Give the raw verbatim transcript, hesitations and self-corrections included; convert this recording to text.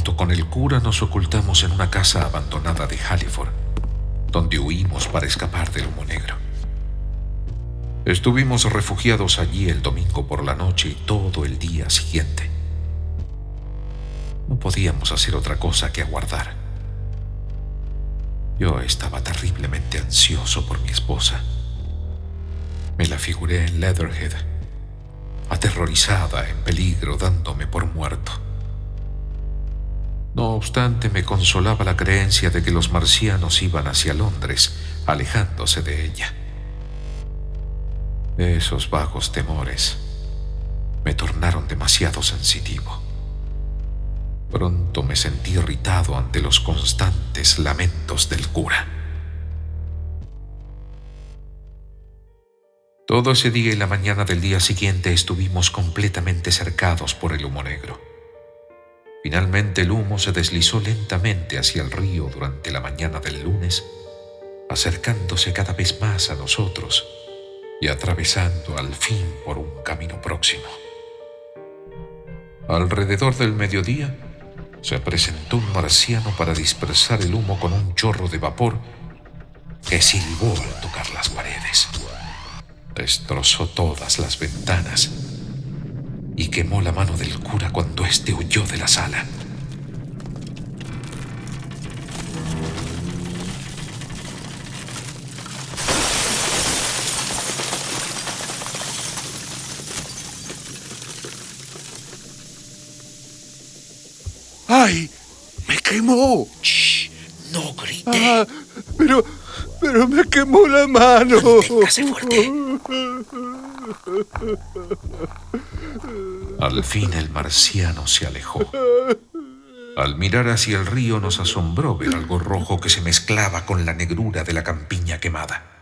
Junto con el cura nos ocultamos en una casa abandonada de Halliford, donde huimos para escapar del humo negro. Estuvimos refugiados allí el domingo por la noche y todo el día siguiente. No podíamos hacer otra cosa que aguardar. Yo estaba terriblemente ansioso por mi esposa. Me la figuré en Leatherhead, aterrorizada, en peligro, dándome por muerto. No obstante, me consolaba la creencia de que los marcianos iban hacia Londres, alejándose de ella. Esos vagos temores me tornaron demasiado sensitivo. Pronto me sentí irritado ante los constantes lamentos del cura. Todo ese día y la mañana del día siguiente estuvimos completamente cercados por el humo negro. Finalmente el humo se deslizó lentamente hacia el río durante la mañana del lunes, acercándose cada vez más a nosotros y atravesando al fin por un camino próximo. Alrededor del mediodía se presentó un marciano para dispersar el humo con un chorro de vapor que silbó al tocar las paredes. Destrozó todas las ventanas y quemó la mano del cura cuando éste huyó de la sala. ¡Ay! ¡Me quemó! ¡Shh! No grite. Ah, pero, pero me quemó la mano. Manténgase fuerte. Al fin el marciano se alejó. Al mirar hacia el río nos asombró ver algo rojo que se mezclaba con la negrura de la campiña quemada.